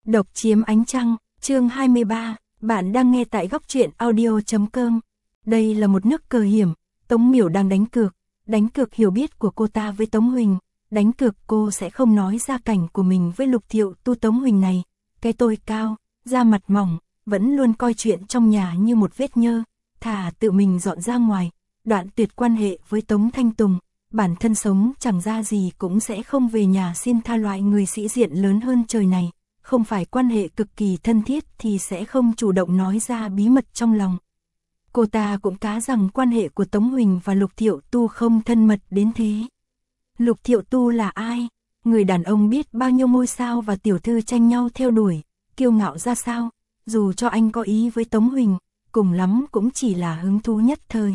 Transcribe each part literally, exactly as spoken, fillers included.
Độc chiếm ánh trăng, chương hai mươi ba, bạn đang nghe tại góc truyện audio chấm com. Đây là một nước cờ hiểm, Tống Miểu đang đánh cược, đánh cược hiểu biết của cô ta với Tống Huỳnh, đánh cược cô sẽ không nói gia cảnh của mình với Lục Thiệu Tu. Tống Huỳnh này, cái tôi cao, da mặt mỏng, vẫn luôn coi chuyện trong nhà như một vết nhơ, thà tự mình dọn ra ngoài, đoạn tuyệt quan hệ với Tống Thanh Tùng, bản thân sống chẳng ra gì cũng sẽ không về nhà xin tha. Loại người sĩ diện lớn hơn trời này, không phải quan hệ cực kỳ thân thiết thì sẽ không chủ động nói ra bí mật trong lòng. Cô ta cũng cá rằng quan hệ của Tống Huỳnh và Lục Thiệu Tu không thân mật đến thế. Lục Thiệu Tu là ai? Người đàn ông biết bao nhiêu ngôi sao và tiểu thư tranh nhau theo đuổi, kiêu ngạo ra sao, dù cho anh có ý với Tống Huỳnh, cùng lắm cũng chỉ là hứng thú nhất thời.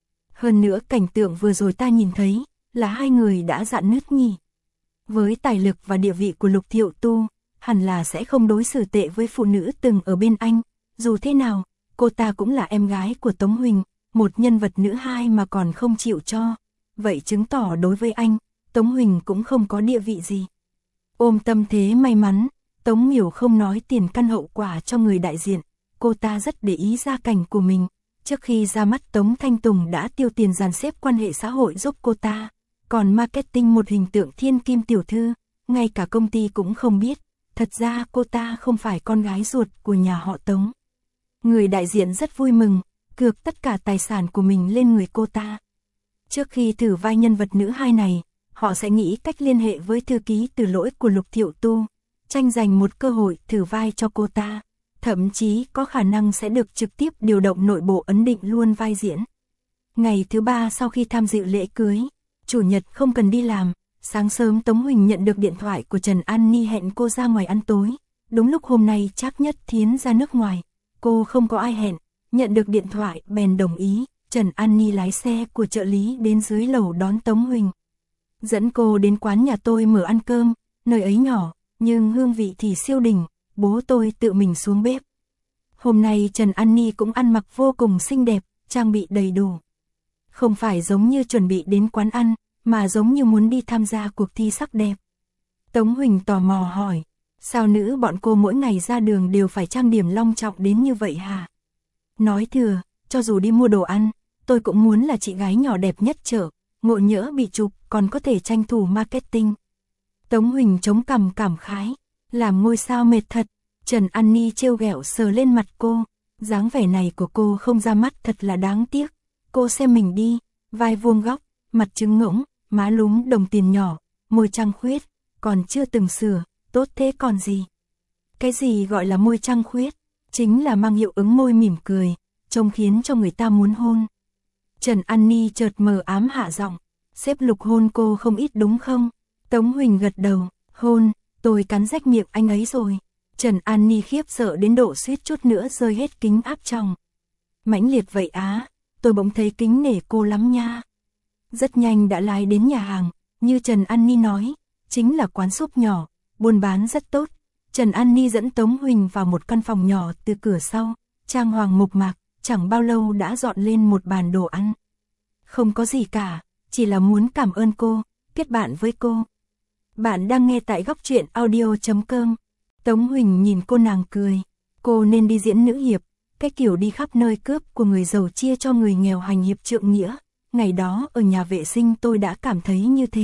Hơn nữa cảnh tượng vừa rồi ta nhìn thấy, là hai người đã rạn nứt nhỉ. Với tài lực và địa vị của Lục Thiệu Tu, hẳn là sẽ không đối xử tệ với phụ nữ từng ở bên anh. Dù thế nào, cô ta cũng là em gái của Tống Huỳnh, một nhân vật nữ hai mà còn không chịu cho. Vậy chứng tỏ đối với anh, Tống Huỳnh cũng không có địa vị gì. Ôm tâm thế may mắn, Tống Miểu không nói tiền căn hậu quả cho người đại diện. Cô ta rất để ý gia cảnh của mình. Trước khi ra mắt Tống Thanh Tùng đã tiêu tiền dàn xếp quan hệ xã hội giúp cô ta. Còn marketing một hình tượng thiên kim tiểu thư, ngay cả công ty cũng không biết. Thật ra cô ta không phải con gái ruột của nhà họ Tống. Người đại diện rất vui mừng, cược tất cả tài sản của mình lên người cô ta. Trước khi thử vai nhân vật nữ hai này, họ sẽ nghĩ cách liên hệ với thư ký Từ Lỗi của Lục Thiệu Tu, tranh giành một cơ hội thử vai cho cô ta. Thậm chí có khả năng sẽ được trực tiếp điều động nội bộ ấn định luôn vai diễn. Ngày thứ ba sau khi tham dự lễ cưới, chủ nhật không cần đi làm, sáng sớm Tống Huỳnh nhận được điện thoại của Trần An Ni hẹn cô ra ngoài ăn tối. Đúng lúc hôm nay Trác Nhất Thiến ra nước ngoài, cô không có ai hẹn, nhận được điện thoại bèn đồng ý. Trần An Ni lái xe của trợ lý đến dưới lầu đón Tống Huỳnh, dẫn cô đến quán nhà tôi mở ăn cơm, nơi ấy nhỏ, nhưng hương vị thì siêu đỉnh. Bố tôi tự mình xuống bếp. Hôm nay Trần An Ni cũng ăn mặc vô cùng xinh đẹp, trang bị đầy đủ. Không phải giống như chuẩn bị đến quán ăn, mà giống như muốn đi tham gia cuộc thi sắc đẹp. Tống Huỳnh tò mò hỏi, sao nữ bọn cô mỗi ngày ra đường đều phải trang điểm long trọng đến như vậy hả? Nói thừa, cho dù đi mua đồ ăn, tôi cũng muốn là chị gái nhỏ đẹp nhất chợ, ngộ nhỡ bị chụp còn có thể tranh thủ marketing. Tống Huỳnh chống cằm cảm khái. Làm ngôi sao mệt thật. Trần An Ni trêu ghẹo sờ lên mặt cô. Dáng vẻ này của cô không ra mắt thật là đáng tiếc. Cô xem mình đi, vai vuông góc, mặt trứng ngỗng, má lúm đồng tiền nhỏ, môi trăng khuyết, còn chưa từng sửa, tốt thế còn gì. Cái gì gọi là môi trăng khuyết? Chính là mang hiệu ứng môi mỉm cười, trông khiến cho người ta muốn hôn. Trần An Ni chợt mờ ám hạ giọng, xếp Lục hôn cô không ít đúng không? Tống Huỳnh gật đầu, hôn. Tôi cắn rách miệng anh ấy rồi. Trần An Ni khiếp sợ đến độ suýt chút nữa rơi hết kính áp tròng. Mãnh liệt vậy á, tôi bỗng thấy kính nể cô lắm nha. Rất nhanh đã lái đến nhà hàng, như Trần An Ni nói, chính là quán súp nhỏ, buôn bán rất tốt. Trần An Ni dẫn Tống Huỳnh vào một căn phòng nhỏ từ cửa sau, trang hoàng mộc mạc, chẳng bao lâu đã dọn lên một bàn đồ ăn. Không có gì cả, chỉ là muốn cảm ơn cô, kết bạn với cô. Bạn đang nghe tại góc truyện audio chấm com. Tống Huỳnh nhìn cô nàng cười. Cô nên đi diễn nữ hiệp, cái kiểu đi khắp nơi cướp của người giàu chia cho người nghèo hành hiệp trượng nghĩa. Ngày đó ở nhà vệ sinh tôi đã cảm thấy như thế.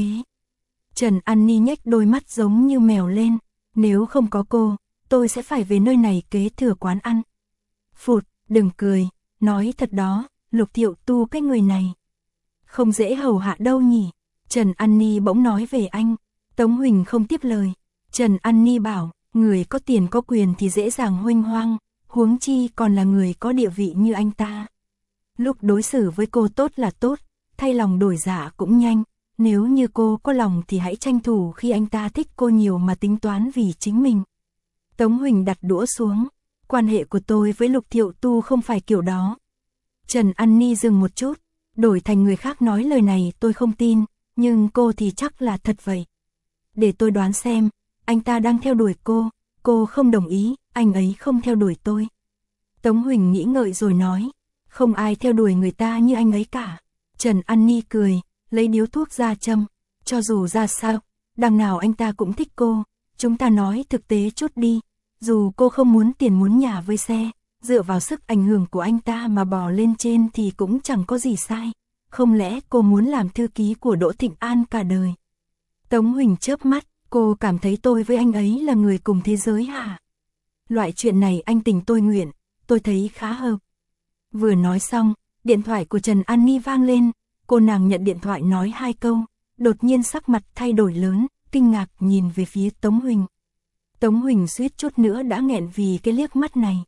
Trần An Ni nhếch đôi mắt giống như mèo lên. Nếu không có cô, tôi sẽ phải về nơi này kế thừa quán ăn. Phụt, đừng cười, nói thật đó, Lục Thiệu Tu cái người này không dễ hầu hạ đâu nhỉ. Trần An Ni bỗng nói về anh. Tống Huỳnh không tiếp lời. Trần An Ni bảo, người có tiền có quyền thì dễ dàng huênh hoang, huống chi còn là người có địa vị như anh ta. Lúc đối xử với cô tốt là tốt, thay lòng đổi dạ cũng nhanh. Nếu như cô có lòng thì hãy tranh thủ khi anh ta thích cô nhiều mà tính toán vì chính mình. Tống Huỳnh đặt đũa xuống. Quan hệ của tôi với Lục Thiệu Tu không phải kiểu đó. Trần An Ni dừng một chút, đổi thành người khác nói lời này tôi không tin, nhưng cô thì chắc là thật vậy. Để tôi đoán xem, anh ta đang theo đuổi cô, cô không đồng ý, anh ấy không theo đuổi tôi. Tống Huỳnh nghĩ ngợi rồi nói, không ai theo đuổi người ta như anh ấy cả. Trần An Ni cười, lấy điếu thuốc ra châm, cho dù ra sao, đằng nào anh ta cũng thích cô, chúng ta nói thực tế chút đi. dù cô không muốn tiền muốn nhà với xe, dựa vào sức ảnh hưởng của anh ta mà bò lên trên thì cũng chẳng có gì sai. Không lẽ cô muốn làm thư ký của Đỗ Thịnh An cả đời? Tống Huỳnh chớp mắt, cô cảm thấy tôi với anh ấy là người cùng thế giới hả? Loại chuyện này anh tình tôi nguyện, tôi thấy khá hợp. Vừa nói xong, điện thoại của Trần An Ni vang lên, cô nàng nhận điện thoại nói hai câu, đột nhiên sắc mặt thay đổi lớn, kinh ngạc nhìn về phía Tống Huỳnh. Tống Huỳnh suýt chút nữa đã nghẹn vì cái liếc mắt này.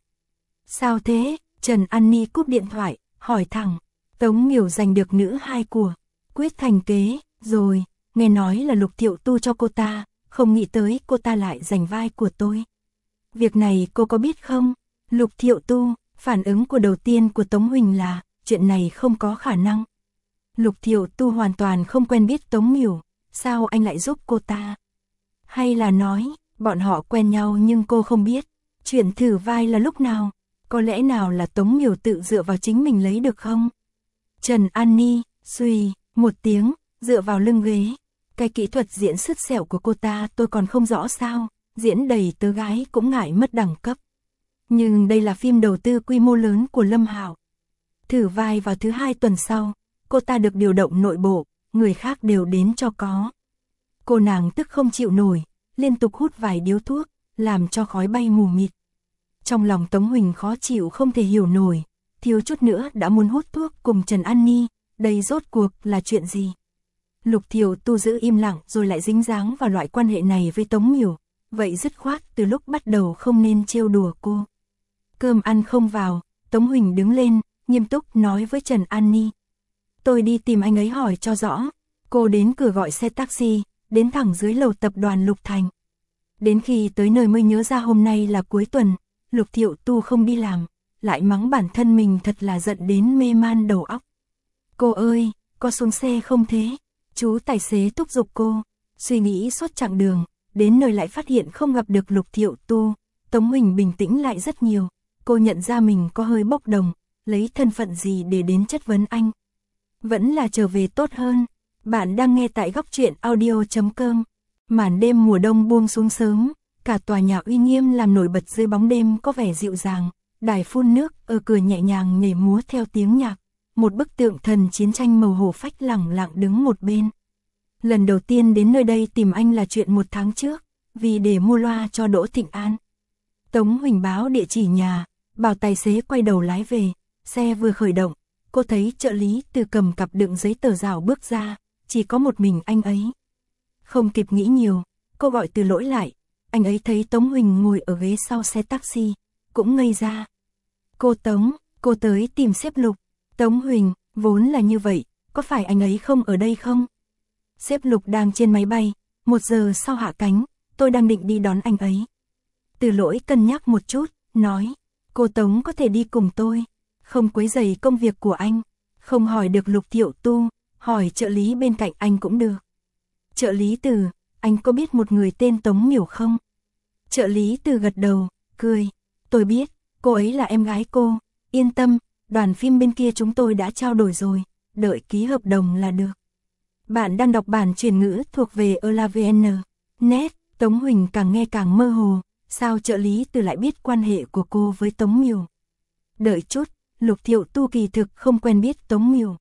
Sao thế? Trần An Ni cúp điện thoại, hỏi thẳng. Tống Miểu giành được nữ hai của, quyết thành kế, rồi, nghe nói là Lục Thiệu Tu cho cô ta, không nghĩ tới cô ta lại giành vai của tôi. Việc này cô có biết không? Lục Thiệu Tu, phản ứng của đầu tiên của Tống Huỳnh là, chuyện này không có khả năng. Lục Thiệu Tu hoàn toàn không quen biết Tống Miểu, sao anh lại giúp cô ta? Hay là nói, bọn họ quen nhau nhưng cô không biết, chuyện thử vai là lúc nào? Có lẽ nào là Tống Miểu tự dựa vào chính mình lấy được không? Trần An Ni, suy, một tiếng, dựa vào lưng ghế. Cái kỹ thuật diễn sứt sẹo của cô ta tôi còn không rõ sao, diễn đầy tớ gái cũng ngại mất đẳng cấp. Nhưng đây là phim đầu tư quy mô lớn của Lâm Hạo. Thử vai vào thứ hai tuần sau, cô ta được điều động nội bộ, người khác đều đến cho có. Cô nàng tức không chịu nổi, liên tục hút vài điếu thuốc, làm cho khói bay mù mịt. Trong lòng Tống Huỳnh khó chịu không thể hiểu nổi, thiếu chút nữa đã muốn hút thuốc cùng Trần An Ni, đây rốt cuộc là chuyện gì? Lục Thiệu Tu giữ im lặng rồi lại dính dáng vào loại quan hệ này với Tống Miểu, vậy dứt khoát từ lúc bắt đầu không nên trêu đùa cô. Cơm ăn không vào, Tống Huỳnh đứng lên, nghiêm túc nói với Trần An Ni. Tôi đi tìm anh ấy hỏi cho rõ. Cô đến cửa gọi xe taxi, đến thẳng dưới lầu tập đoàn Lục Thành. Đến khi tới nơi mới nhớ ra hôm nay là cuối tuần, Lục Thiệu Tu không đi làm, lại mắng bản thân mình thật là giận đến mê man đầu óc. Cô ơi, có xuống xe không thế? Chú tài xế thúc giục cô, suy nghĩ suốt chặng đường, đến nơi lại phát hiện không gặp được Lục Thiệu Tu. Tống Huỳnh bình tĩnh lại rất nhiều, cô nhận ra mình có hơi bốc đồng, lấy thân phận gì để đến chất vấn anh. Vẫn là trở về tốt hơn. Bạn đang nghe tại góc truyện audio chấm com. Màn đêm mùa đông buông xuống sớm, cả tòa nhà uy nghiêm làm nổi bật dưới bóng đêm có vẻ dịu dàng, đài phun nước ở cửa nhẹ nhàng nhảy múa theo tiếng nhạc, một bức tượng thần chiến tranh màu hổ phách lẳng lặng đứng một bên. Lần đầu tiên đến nơi đây tìm anh là chuyện một tháng trước, vì để mua loa cho Đỗ Thịnh An. Tống Huỳnh báo địa chỉ nhà, bảo tài xế quay đầu lái về, xe vừa khởi động, cô thấy trợ lý Từ cầm cặp đựng giấy tờ rào bước ra, chỉ có một mình anh ấy. Không kịp nghĩ nhiều, cô gọi Từ Lỗi lại, anh ấy thấy Tống Huỳnh ngồi ở ghế sau xe taxi, cũng ngây ra. Cô Tống, cô tới tìm sếp Lục. Tống Huỳnh, vốn là như vậy, có phải anh ấy không ở đây không? Sếp Lục đang trên máy bay, một giờ sau hạ cánh, tôi đang định đi đón anh ấy. Từ Lỗi cân nhắc một chút, nói, cô Tống có thể đi cùng tôi, không quấy rầy công việc của anh, không hỏi được Lục Thiệu Tu, hỏi trợ lý bên cạnh anh cũng được. Trợ lý Từ, anh có biết một người tên Tống Miểu không? Trợ lý Từ gật đầu, cười, tôi biết, cô ấy là em gái cô, yên tâm, đoàn phim bên kia chúng tôi đã trao đổi rồi, đợi ký hợp đồng là được. Bạn đang đọc bản chuyển ngữ thuộc về elavn chấm net. Tống Huỳnh càng nghe càng mơ hồ, sao trợ lý Từ lại biết quan hệ của cô với Tống Miểu? Đợi chút, Lục Thiệu Tu kỳ thực không quen biết Tống Miểu.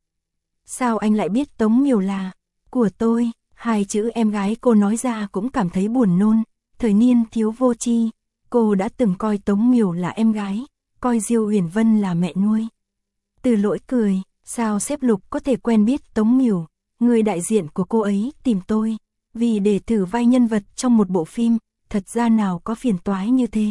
Sao anh lại biết Tống Miểu là của tôi? Hai chữ em gái cô nói ra cũng cảm thấy buồn nôn. Thời niên thiếu vô tri, cô đã từng coi Tống Miểu là em gái, coi Diêu Huyền Vân là mẹ nuôi. Từ Lỗi cười, sao sếp Lục có thể quen biết Tống Miểu? Người đại diện của cô ấy tìm tôi, vì để thử vai nhân vật trong một bộ phim, thật ra nào có phiền toái như thế.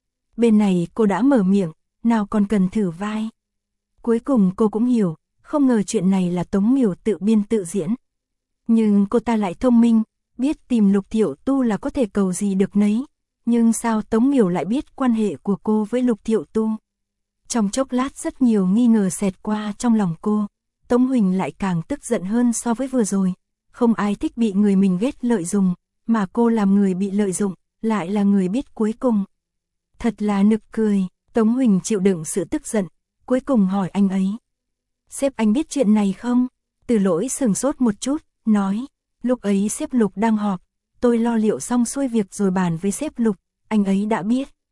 Bên này cô đã mở miệng, nào còn cần thử vai. Cuối cùng cô cũng hiểu, không ngờ chuyện này là Tống Miểu tự biên tự diễn. Nhưng cô ta lại thông minh, biết tìm Lục Thiệu Tu là có thể cầu gì được nấy. Nhưng sao Tống Miểu lại biết quan hệ của cô với Lục Thiệu Tu? Trong chốc lát rất nhiều nghi ngờ xẹt qua trong lòng cô. Tống Huỳnh lại càng tức giận hơn so với vừa rồi. Không ai thích bị người mình ghét lợi dụng, mà cô làm người bị lợi dụng, lại là người biết cuối cùng. Thật là nực cười, Tống Huỳnh chịu đựng sự tức giận, cuối cùng hỏi anh ấy. Sếp anh biết chuyện này không? Từ Lỗi sừng sốt một chút, nói, lúc ấy sếp Lục đang họp, tôi lo liệu xong xuôi việc rồi bàn với sếp Lục, anh ấy đã biết.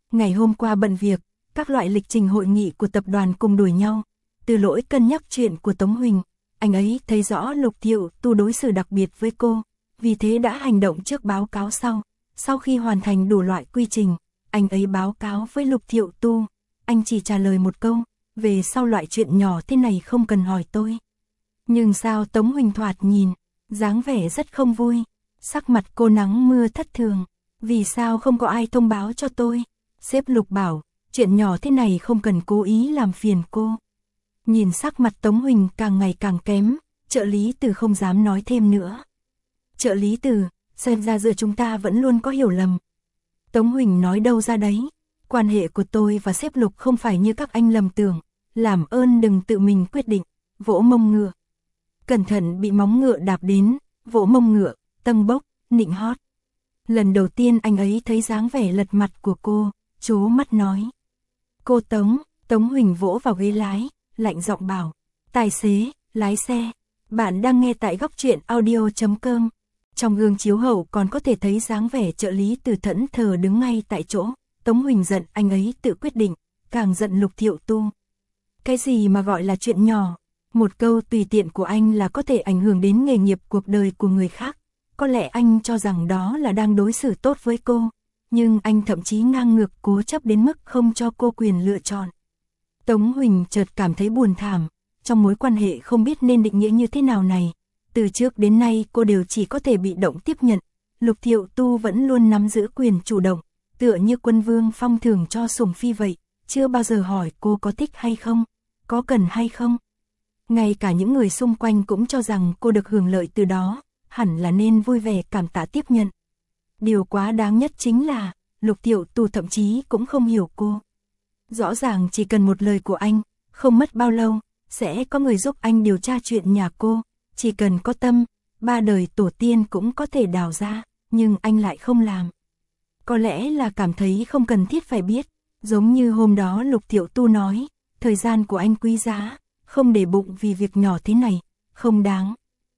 Ngày hôm qua bận việc, các loại lịch trình hội nghị của tập đoàn cùng đuổi nhau. Từ lỗi cân nhắc chuyện của Tống Huỳnh, anh ấy thấy rõ Lục Thiệu Tu đối xử đặc biệt với cô, vì thế đã hành động trước báo cáo sau. Sau khi hoàn thành đủ loại quy trình, anh ấy báo cáo với Lục Thiệu Tu. Anh chỉ trả lời một câu, về sau loại chuyện nhỏ thế này không cần hỏi tôi. Nhưng sao Tống Huỳnh thoạt nhìn, dáng vẻ rất không vui, sắc mặt cô nắng mưa thất thường. Vì sao không có ai thông báo cho tôi? Sếp Lục bảo, chuyện nhỏ thế này không cần cố ý làm phiền cô. Nhìn sắc mặt Tống Huỳnh càng ngày càng kém, trợ lý Từ không dám nói thêm nữa. Trợ lý Từ, xem ra giữa chúng ta vẫn luôn có hiểu lầm. Tống Huỳnh nói đâu ra đấy, quan hệ của tôi và sếp Lục không phải như các anh lầm tưởng, làm ơn đừng tự mình quyết định, vỗ mông ngựa. Cẩn thận bị móng ngựa đạp đến, vỗ mông ngựa, tâng bốc, nịnh hót. Lần đầu tiên anh ấy thấy dáng vẻ lật mặt của cô, trố mắt nói. Cô Tống, Tống Huỳnh vỗ vào ghế lái, lạnh giọng bảo, tài xế, lái xe, bạn đang nghe tại góc truyện audio chấm com. Trong gương chiếu hậu còn có thể thấy dáng vẻ trợ lý Từ thẫn thờ đứng ngay tại chỗ. Tống Huỳnh giận anh ấy tự quyết định, càng giận Lục Thiệu Tu. Cái gì mà gọi là chuyện nhỏ, một câu tùy tiện của anh là có thể ảnh hưởng đến nghề nghiệp cuộc đời của người khác. Có lẽ anh cho rằng đó là đang đối xử tốt với cô, nhưng anh thậm chí ngang ngược cố chấp đến mức không cho cô quyền lựa chọn. Tống Huỳnh chợt cảm thấy buồn thảm, trong mối quan hệ không biết nên định nghĩa như thế nào này. Từ trước đến nay cô đều chỉ có thể bị động tiếp nhận, Lục Thiệu Tu vẫn luôn nắm giữ quyền chủ động, tựa như quân vương phong thưởng cho sủng phi vậy, chưa bao giờ hỏi cô có thích hay không, có cần hay không. Ngay cả những người xung quanh cũng cho rằng cô được hưởng lợi từ đó, hẳn là nên vui vẻ cảm tạ tiếp nhận. Điều quá đáng nhất chính là, Lục Thiệu Tu thậm chí cũng không hiểu cô. Rõ ràng chỉ cần một lời của anh, không mất bao lâu, sẽ có người giúp anh điều tra chuyện nhà cô, chỉ cần có tâm, ba đời tổ tiên cũng có thể đào ra, nhưng anh lại không làm. Có lẽ là cảm thấy không cần thiết phải biết, giống như hôm đó Lục Thiệu Tu nói, thời gian của anh quý giá, không để bụng vì việc nhỏ thế này, không đáng.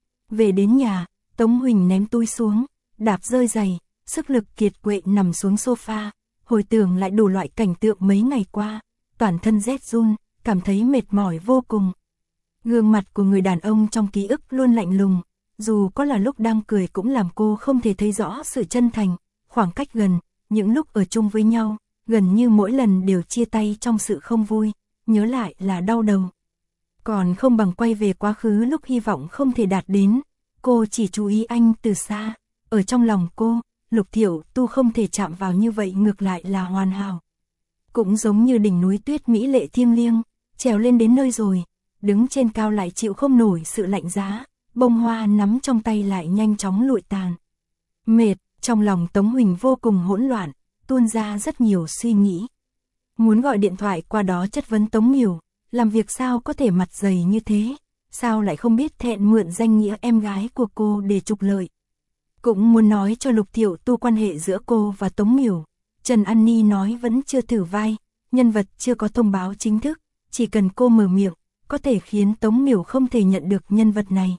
Về đến nhà, Tống Huỳnh ném túi xuống, đạp rơi giày, sức lực kiệt quệ nằm xuống sofa, hồi tưởng lại đủ loại cảnh tượng mấy ngày qua, toàn thân rét run, cảm thấy mệt mỏi vô cùng. Gương mặt của người đàn ông trong ký ức luôn lạnh lùng, dù có là lúc đang cười cũng làm cô không thể thấy rõ sự chân thành, khoảng cách gần, những lúc ở chung với nhau, gần như mỗi lần đều chia tay trong sự không vui, nhớ lại là đau đầu. Còn không bằng quay về quá khứ lúc hy vọng không thể đạt đến, cô chỉ chú ý anh từ xa, ở trong lòng cô, Lục Thiệu Tu không thể chạm vào như vậy ngược lại là hoàn hảo. Cũng giống như đỉnh núi tuyết mỹ lệ thiêng liêng, trèo lên đến nơi rồi, đứng trên cao lại chịu không nổi sự lạnh giá, bông hoa nắm trong tay lại nhanh chóng lụi tàn. Mệt, trong lòng Tống Huỳnh vô cùng hỗn loạn, tuôn ra rất nhiều suy nghĩ. Muốn gọi điện thoại qua đó chất vấn Tống Miểu, làm việc sao có thể mặt dày như thế, sao lại không biết thẹn mượn danh nghĩa em gái của cô để trục lợi. Cũng muốn nói cho Lục Thiệu Tu quan hệ giữa cô và Tống Miểu. Trần An Ni nói vẫn chưa thử vai, nhân vật chưa có thông báo chính thức, chỉ cần cô mở miệng, có thể khiến Tống Miểu không thể nhận được nhân vật này.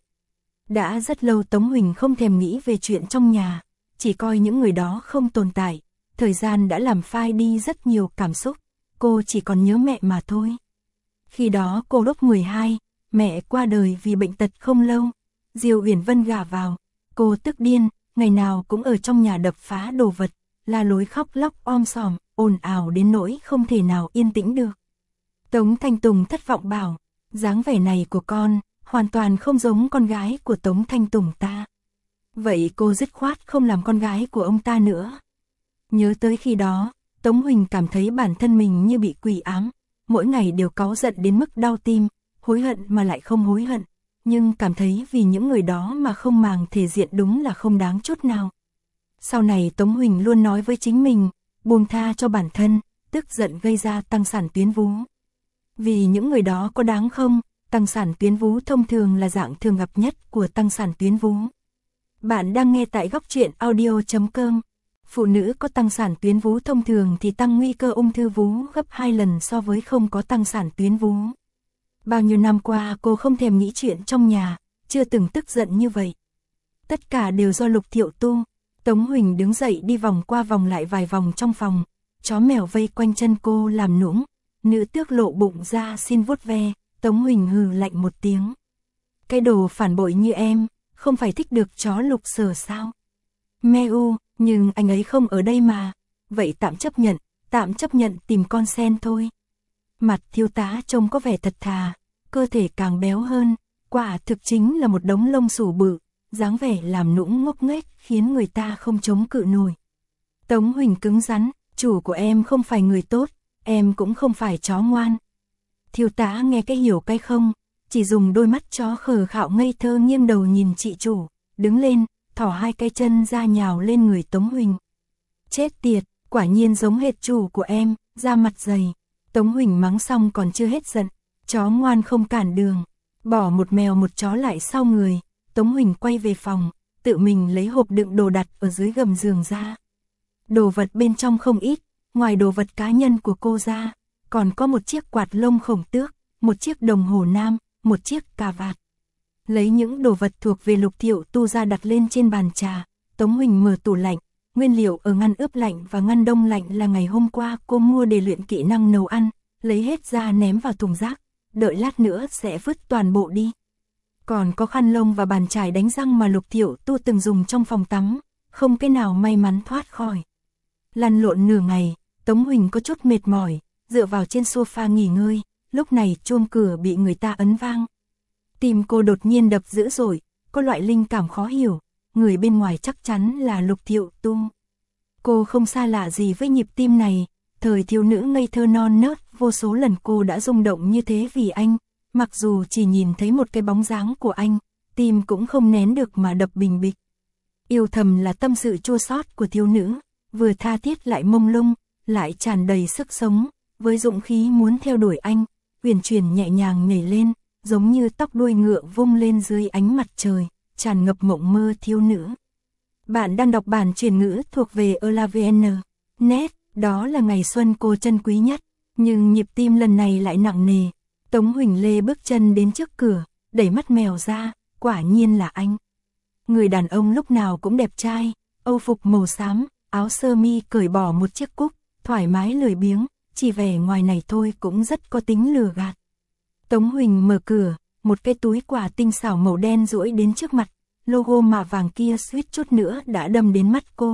Đã rất lâu Tống Huỳnh không thèm nghĩ về chuyện trong nhà, chỉ coi những người đó không tồn tại, thời gian đã làm phai đi rất nhiều cảm xúc, cô chỉ còn nhớ mẹ mà thôi. Khi đó cô lúc mười hai, mẹ qua đời vì bệnh tật không lâu, Diêu Uyển Vân gả vào, cô tức điên, ngày nào cũng ở trong nhà đập phá đồ vật, la lối khóc lóc om sòm, ồn ào đến nỗi không thể nào yên tĩnh được. Tống Thanh Tùng thất vọng bảo, dáng vẻ này của con, hoàn toàn không giống con gái của Tống Thanh Tùng ta. Vậy cô dứt khoát không làm con gái của ông ta nữa. Nhớ tới khi đó, Tống Huỳnh cảm thấy bản thân mình như bị quỷ ám, mỗi ngày đều cáu giận đến mức đau tim, hối hận mà lại không hối hận, nhưng cảm thấy vì những người đó mà không màng thể diện đúng là không đáng chút nào. Sau này Tống Huỳnh luôn nói với chính mình, buông tha cho bản thân, tức giận gây ra tăng sản tuyến vú. Vì những người đó có đáng không, tăng sản tuyến vú thông thường là dạng thường gặp nhất của tăng sản tuyến vú. Bạn đang nghe tại góc truyện audio chấm com. Phụ nữ có tăng sản tuyến vú thông thường thì tăng nguy cơ ung thư vú gấp hai lần so với không có tăng sản tuyến vú. Bao nhiêu năm qua cô không thèm nghĩ chuyện trong nhà, chưa từng tức giận như vậy. Tất cả đều do Lục Thiệu Tu. Tống Huỳnh đứng dậy đi vòng qua vòng lại vài vòng trong phòng, chó mèo vây quanh chân cô làm nũng, nữ tước lộ bụng ra xin vuốt ve, Tống Huỳnh hừ lạnh một tiếng. Cái đồ phản bội như em, không phải thích được chó Lục Sở sao? Meo, nhưng anh ấy không ở đây mà, vậy tạm chấp nhận, tạm chấp nhận tìm con sen thôi. Mặt thiếu tá trông có vẻ thật thà, cơ thể càng béo hơn, quả thực chính là một đống lông xù bự, dáng vẻ làm nũng ngốc nghếch khiến người ta không chống cự nổi. Tống Huỳnh cứng rắn, chủ của em không phải người tốt, em cũng không phải chó ngoan. Thiếu tá nghe cái hiểu cái không, chỉ dùng đôi mắt chó khờ khạo ngây thơ nghiêng đầu nhìn chị chủ, đứng lên, thỏ hai cái chân ra nhào lên người Tống Huỳnh. Chết tiệt, quả nhiên giống hệt chủ của em, da mặt dày. Tống Huỳnh mắng xong còn chưa hết giận, chó ngoan không cản đường, bỏ một mèo một chó lại sau người, Tống Huỳnh quay về phòng, tự mình lấy hộp đựng đồ đặt ở dưới gầm giường ra. Đồ vật bên trong không ít, ngoài đồ vật cá nhân của cô ra, còn có một chiếc quạt lông khổng tước, một chiếc đồng hồ nam, một chiếc cà vạt. Lấy những đồ vật thuộc về Lục Thiệu Tu ra đặt lên trên bàn trà, Tống Huỳnh mở tủ lạnh, nguyên liệu ở ngăn ướp lạnh và ngăn đông lạnh là ngày hôm qua cô mua để luyện kỹ năng nấu ăn, lấy hết ra ném vào thùng rác, đợi lát nữa sẽ vứt toàn bộ đi. Còn có khăn lông và bàn chải đánh răng mà Lục Thiệu Tu từng dùng trong phòng tắm, không cái nào may mắn thoát khỏi. Lăn lộn nửa ngày, Tống Huỳnh có chút mệt mỏi, dựa vào trên sofa nghỉ ngơi, lúc này chuông cửa bị người ta ấn vang. Tim cô đột nhiên đập dữ dội, có loại linh cảm khó hiểu, người bên ngoài chắc chắn là Lục Thiệu Tu. Cô không xa lạ gì với nhịp tim này, thời thiếu nữ ngây thơ non nớt, vô số lần cô đã rung động như thế vì anh, mặc dù chỉ nhìn thấy một cái bóng dáng của anh, tim cũng không nén được mà đập bình bịch. Yêu thầm là tâm sự chua xót của thiếu nữ, vừa tha thiết lại mông lung, lại tràn đầy sức sống, với dũng khí muốn theo đuổi anh, uyển chuyển nhẹ nhàng nhảy lên, giống như tóc đuôi ngựa vung lên dưới ánh mặt trời, tràn ngập mộng mơ thiếu nữ. Bạn đang đọc bản chuyển ngữ thuộc về Elavn. Net, đó là ngày xuân cô trân quý nhất, nhưng nhịp tim lần này lại nặng nề. Tống Huỳnh Lê bước chân đến trước cửa, đẩy mắt mèo ra, quả nhiên là anh. Người đàn ông lúc nào cũng đẹp trai, âu phục màu xám, áo sơ mi cởi bỏ một chiếc cúc, thoải mái lười biếng, chỉ vẻ ngoài này thôi cũng rất có tính lừa gạt. Tống Huỳnh mở cửa, một cái túi quà tinh xảo màu đen duỗi đến trước mặt, logo mạ vàng kia suýt chút nữa đã đâm đến mắt cô.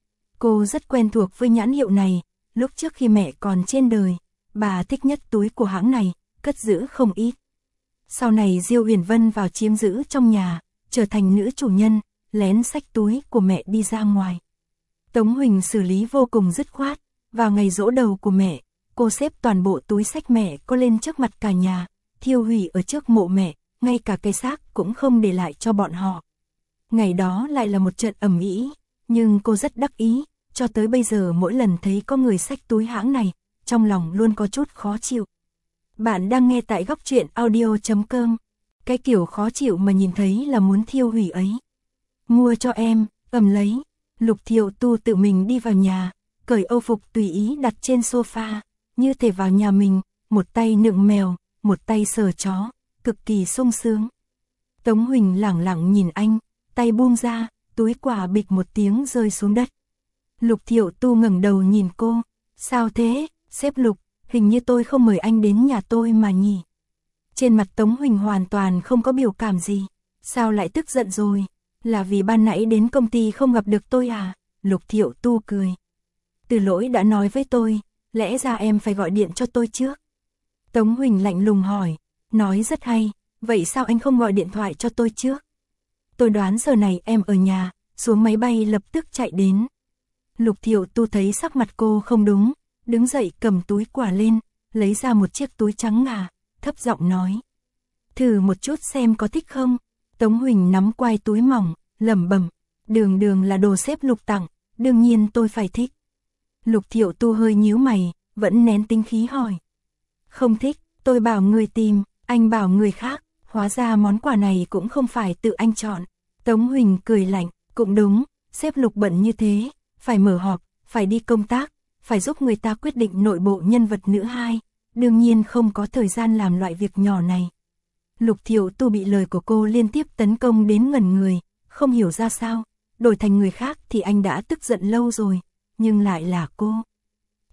Cô rất quen thuộc với nhãn hiệu này, lúc trước khi mẹ còn trên đời, bà thích nhất túi của hãng này, cất giữ không ít. Sau này Diêu Huyền Vân vào chiếm giữ trong nhà, trở thành nữ chủ nhân, lén xách túi của mẹ đi ra ngoài. Tống Huỳnh xử lý vô cùng dứt khoát, vào ngày giỗ đầu của mẹ, cô xếp toàn bộ túi xách mẹ cô lên trước mặt cả nhà, thiêu hủy ở trước mộ mẹ, ngay cả cái xác cũng không để lại cho bọn họ. Ngày đó lại là một trận ầm ĩ, nhưng cô rất đắc ý, cho tới bây giờ mỗi lần thấy có người xách túi hãng này, trong lòng luôn có chút khó chịu. Bạn đang nghe tại góc truyện audio chấm com. Cái kiểu khó chịu mà nhìn thấy là muốn thiêu hủy ấy. Mua cho em, ầm lấy. Lục Thiệu Tu tự mình đi vào nhà, cởi âu phục tùy ý đặt trên sofa, như thể vào nhà mình, một tay nựng mèo, một tay sờ chó, cực kỳ sung sướng. Tống Huỳnh lẳng lặng nhìn anh, tay buông ra, túi quà bịch một tiếng rơi xuống đất. Lục Thiệu Tu ngẩng đầu nhìn cô, sao thế, sếp Lục, hình như tôi không mời anh đến nhà tôi mà nhỉ. Trên mặt Tống Huỳnh hoàn toàn không có biểu cảm gì, sao lại tức giận rồi, là vì ban nãy đến công ty không gặp được tôi à, Lục Thiệu Tu cười. Từ Lỗi đã nói với tôi, lẽ ra em phải gọi điện cho tôi trước. Tống Huỳnh lạnh lùng hỏi, nói rất hay, vậy sao anh không gọi điện thoại cho tôi trước? Tôi đoán giờ này em ở nhà, xuống máy bay lập tức chạy đến. Lục Thiệu Tu thấy sắc mặt cô không đúng, đứng dậy cầm túi quà lên, lấy ra một chiếc túi trắng ngà, thấp giọng nói. Thử một chút xem có thích không? Tống Huỳnh nắm quai túi mỏng, lẩm bẩm, đường đường là đồ sếp Lục tặng, đương nhiên tôi phải thích. Lục Thiệu Tu hơi nhíu mày, vẫn nén tính khí hỏi. Không thích, tôi bảo người tìm, anh bảo người khác, hóa ra món quà này cũng không phải tự anh chọn. Tống Huỳnh cười lạnh, cũng đúng, sếp Lục bận như thế, phải mở họp, phải đi công tác, phải giúp người ta quyết định nội bộ nhân vật nữ hai, đương nhiên không có thời gian làm loại việc nhỏ này. Lục Thiệu Tu bị lời của cô liên tiếp tấn công đến ngẩn người, không hiểu ra sao, đổi thành người khác thì anh đã tức giận lâu rồi, nhưng lại là cô.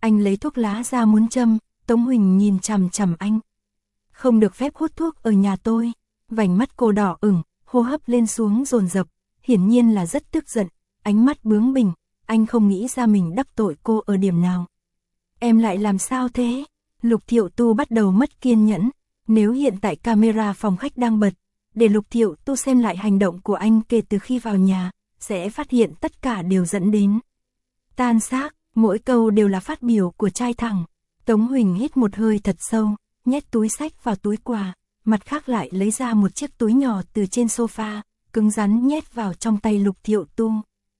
Anh lấy thuốc lá ra muốn châm, Tống Huỳnh nhìn chằm chằm anh. Không được phép hút thuốc ở nhà tôi. Vành mắt cô đỏ ửng, hô hấp lên xuống dồn dập, hiển nhiên là rất tức giận, ánh mắt bướng bỉnh, anh không nghĩ ra mình đắc tội cô ở điểm nào. Em lại làm sao thế? Lục Thiệu Tu bắt đầu mất kiên nhẫn, nếu hiện tại camera phòng khách đang bật, để Lục Thiệu Tu xem lại hành động của anh kể từ khi vào nhà, sẽ phát hiện tất cả đều dẫn đến tan xác, mỗi câu đều là phát biểu của trai thẳng. Tống Huỳnh hít một hơi thật sâu, nhét túi sách vào túi quà, mặt khác lại lấy ra một chiếc túi nhỏ từ trên sofa, cứng rắn nhét vào trong tay Lục Thiệu Tu.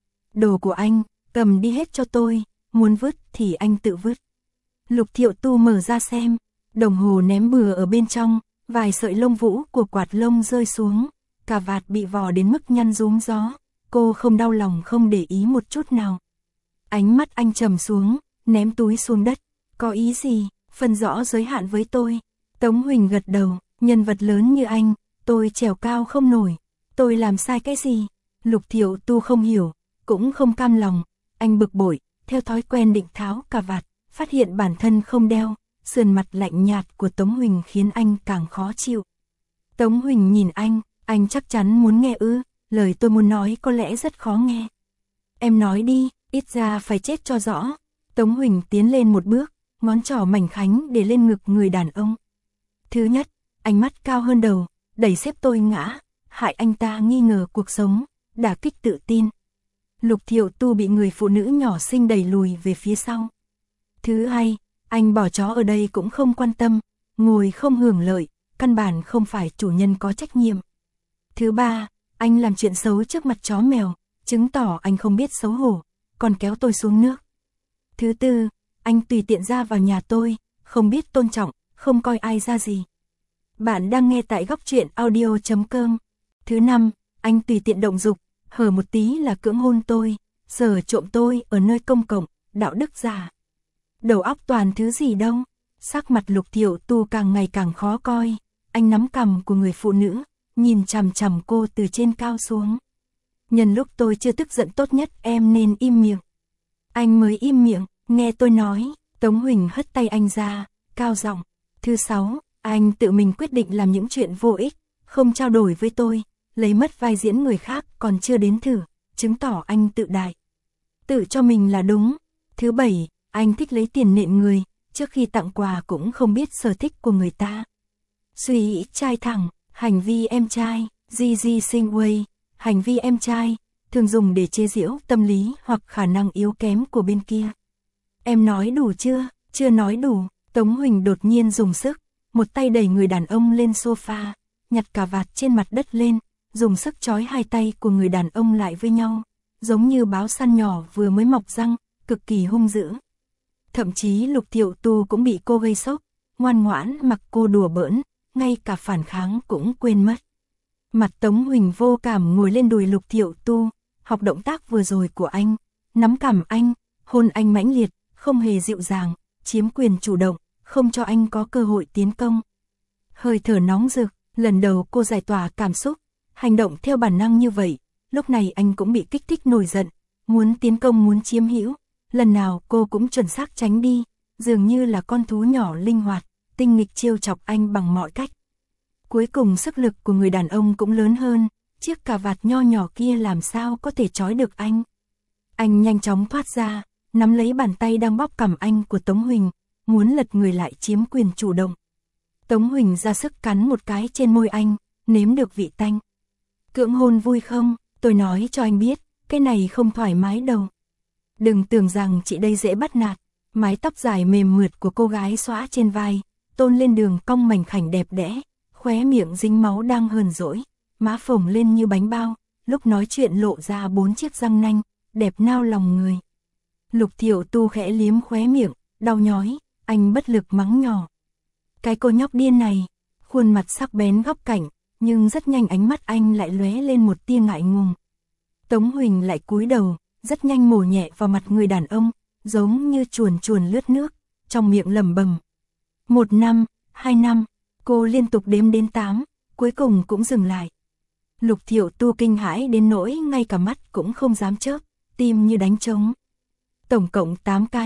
Đồ của anh, cầm đi hết cho tôi, muốn vứt thì anh tự vứt. Lục Thiệu Tu mở ra xem, đồng hồ ném bừa ở bên trong, vài sợi lông vũ của quạt lông rơi xuống, cà vạt bị vò đến mức nhăn rúm gió, cô không đau lòng không để ý một chút nào. Ánh mắt anh trầm xuống, ném túi xuống đất, có ý gì, phân rõ giới hạn với tôi. Tống Huỳnh gật đầu, nhân vật lớn như anh, tôi trèo cao không nổi, tôi làm sai cái gì? Lục Thiệu Tu không hiểu, cũng không cam lòng, anh bực bội, theo thói quen định tháo cà vạt, phát hiện bản thân không đeo, sườn mặt lạnh nhạt của Tống Huỳnh khiến anh càng khó chịu. Tống Huỳnh nhìn anh, anh chắc chắn muốn nghe ư, lời tôi muốn nói có lẽ rất khó nghe. Em nói đi, ít ra phải chết cho rõ. Tống Huỳnh tiến lên một bước, ngón trỏ mảnh khảnh để lên ngực người đàn ông. Thứ nhất, ánh mắt cao hơn đầu, đẩy xếp tôi ngã, hại anh ta nghi ngờ cuộc sống, đả kích tự tin. Lục Thiệu Tu bị người phụ nữ nhỏ xinh đẩy lùi về phía sau. Thứ hai, anh bỏ chó ở đây cũng không quan tâm, ngồi không hưởng lợi, căn bản không phải chủ nhân có trách nhiệm. Thứ ba, anh làm chuyện xấu trước mặt chó mèo, chứng tỏ anh không biết xấu hổ, còn kéo tôi xuống nước. Thứ tư, anh tùy tiện ra vào nhà tôi, không biết tôn trọng, không coi ai ra gì. Bạn đang nghe tại góc truyện audio chấm com. Thứ năm, anh tùy tiện động dục, hở một tí là cưỡng hôn tôi, sờ trộm tôi ở nơi công cộng, đạo đức giả. Đầu óc toàn thứ gì đâu. Sắc mặt Lục Thiệu Tu càng ngày càng khó coi, anh nắm cằm của người phụ nữ, nhìn chằm chằm cô từ trên cao xuống. Nhân lúc tôi chưa tức giận tốt nhất em nên im miệng. Anh mới im miệng, nghe tôi nói. Tống Huỳnh hất tay anh ra, cao giọng. Thứ sáu, anh tự mình quyết định làm những chuyện vô ích, không trao đổi với tôi, lấy mất vai diễn người khác còn chưa đến thử, chứng tỏ anh tự đại. Tự cho mình là đúng. Thứ bảy, anh thích lấy tiền nện người, trước khi tặng quà cũng không biết sở thích của người ta. Suy nghĩ trai thẳng, hành vi em trai, Gigi Singway, hành vi em trai, thường dùng để chế giễu tâm lý hoặc khả năng yếu kém của bên kia. Em nói đủ chưa? Chưa nói đủ. Tống Huỳnh đột nhiên dùng sức, một tay đẩy người đàn ông lên sofa, nhặt cà vạt trên mặt đất lên, dùng sức trói hai tay của người đàn ông lại với nhau, giống như báo săn nhỏ vừa mới mọc răng, cực kỳ hung dữ. Thậm chí Lục Thiệu Tu cũng bị cô gây sốc, ngoan ngoãn mặc cô đùa bỡn, ngay cả phản kháng cũng quên mất. Mặt Tống Huỳnh vô cảm ngồi lên đùi Lục Thiệu Tu, học động tác vừa rồi của anh, nắm cằm anh, hôn anh mãnh liệt, không hề dịu dàng, chiếm quyền chủ động, không cho anh có cơ hội tiến công. Hơi thở nóng rực, lần đầu cô giải tỏa cảm xúc, hành động theo bản năng như vậy, lúc này anh cũng bị kích thích nổi giận, muốn tiến công muốn chiếm hữu, lần nào cô cũng chuẩn xác tránh đi, dường như là con thú nhỏ linh hoạt, tinh nghịch trêu chọc anh bằng mọi cách. Cuối cùng sức lực của người đàn ông cũng lớn hơn, chiếc cà vạt nho nhỏ kia làm sao có thể trói được anh. Anh nhanh chóng thoát ra, nắm lấy bàn tay đang bóp cằm anh của Tống Huỳnh, muốn lật người lại chiếm quyền chủ động. Tống Huỳnh ra sức cắn một cái trên môi anh, nếm được vị tanh. Cưỡng hôn vui không? Tôi nói cho anh biết, cái này không thoải mái đâu. Đừng tưởng rằng chị đây dễ bắt nạt. Mái tóc dài mềm mượt của cô gái xõa trên vai, tôn lên đường cong mảnh khảnh đẹp đẽ, khóe miệng dính máu đang hờn dỗi, má phồng lên như bánh bao, lúc nói chuyện lộ ra bốn chiếc răng nanh, đẹp nao lòng người. Lục Thiệu Tu khẽ liếm khóe miệng, đau nhói, anh bất lực mắng nhỏ. Cái cô nhóc điên này, khuôn mặt sắc bén góc cạnh, nhưng rất nhanh ánh mắt anh lại lóe lên một tia ngại ngùng. Tống Huỳnh lại cúi đầu, rất nhanh mổ nhẹ vào mặt người đàn ông, giống như chuồn chuồn lướt nước, trong miệng lẩm bẩm. Một năm, hai năm, cô liên tục đếm đến tám, cuối cùng cũng dừng lại. Lục Thiệu Tu kinh hãi đến nỗi ngay cả mắt cũng không dám chớp, tim như đánh trống. Tổng cộng tám cái,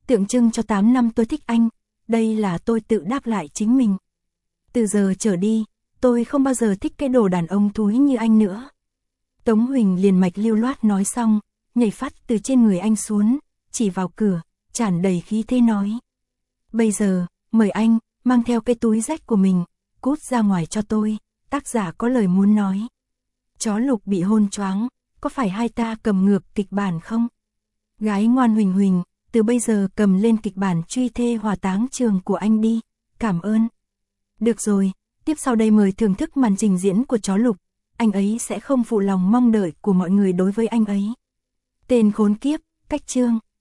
tượng trưng cho tám năm tôi thích anh, đây là tôi tự đáp lại chính mình. Từ giờ trở đi, tôi không bao giờ thích cái đồ đàn ông thúi như anh nữa. Tống Huỳnh liền mạch lưu loát nói xong, nhảy phát từ trên người anh xuống, chỉ vào cửa, tràn đầy khí thế nói. Bây giờ, mời anh, mang theo cái túi rách của mình, cút ra ngoài cho tôi, tác giả có lời muốn nói. Chó Lục bị hôn choáng, có phải hai ta cầm ngược kịch bản không? Gái ngoan Huỳnh Huỳnh, từ bây giờ cầm lên kịch bản truy thê hỏa táng trường của anh đi, cảm ơn. Được rồi, tiếp sau đây mời thưởng thức màn trình diễn của chó Lục, anh ấy sẽ không phụ lòng mong đợi của mọi người đối với anh ấy. Tên khốn kiếp, cách chương.